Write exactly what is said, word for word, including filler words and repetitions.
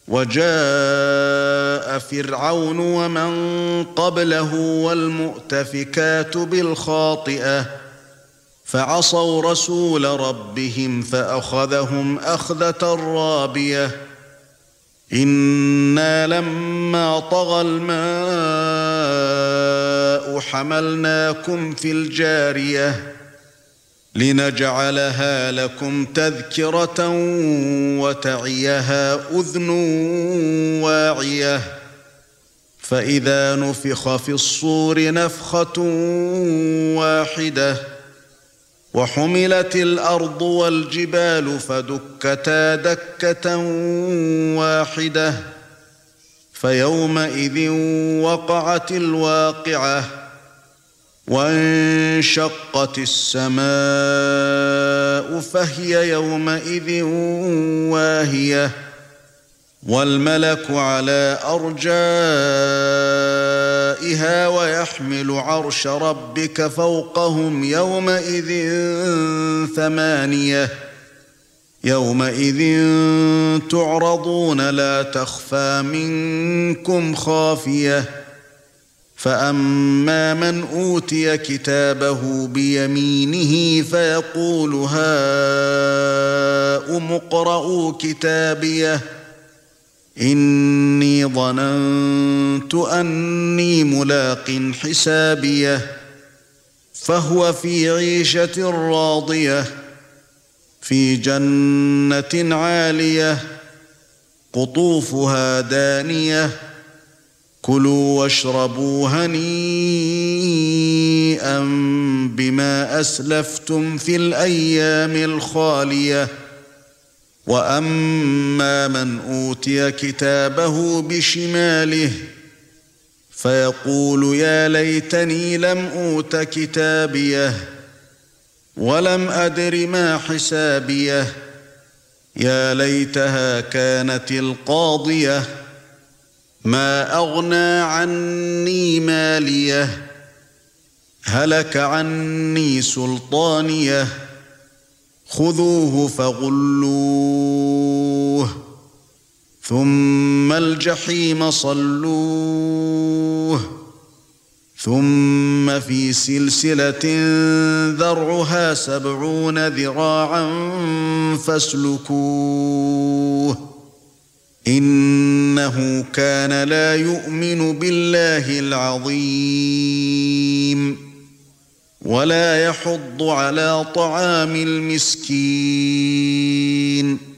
وجاء فرعون ومن قبله والمؤتفكات بالخاطئة فعصوا رسول ربهم فأخذهم أخذة رابية إنا لما طغى الماء حملناكم في الجارية لنجعلها لكم تذكرة وتعيها أذن واعية فإذا نفخ في الصور نفخة واحدة وحملت الأرض والجبال فدكتا دكة واحدة فيومئذ وقعت الواقعة وانشقت السماء فهي يومئذ واهية والملك على أرجائها ويحمل عرش ربك فوقهم يومئذ ثمانية يومئذ تعرضون لا تخفى منكم خافية فأما من أوتي كتابه بيمينه فيقول هاؤم اقرءوا كتابيه إني ظننت أني ملاق حسابيه فهو في عيشة راضية في جنة عالية قطوفها دانية كلوا واشربوا هنيئا بما أسلفتم في الأيام الخالية وأما من أوتي كتابه بشماله فيقول يا ليتني لم أوت كتابيه ولم أدر ما حسابيه يا ليتها كانت القاضية ما أغنى عني ماليه هلك عني سلطانيه خذوه فغلوه ثم الجحيم صلوه ثم في سلسلة ذرعها سبعون ذراعا فاسلكوه إنه كان لا يؤمن بالله العظيم ولا يحض على طعام المسكين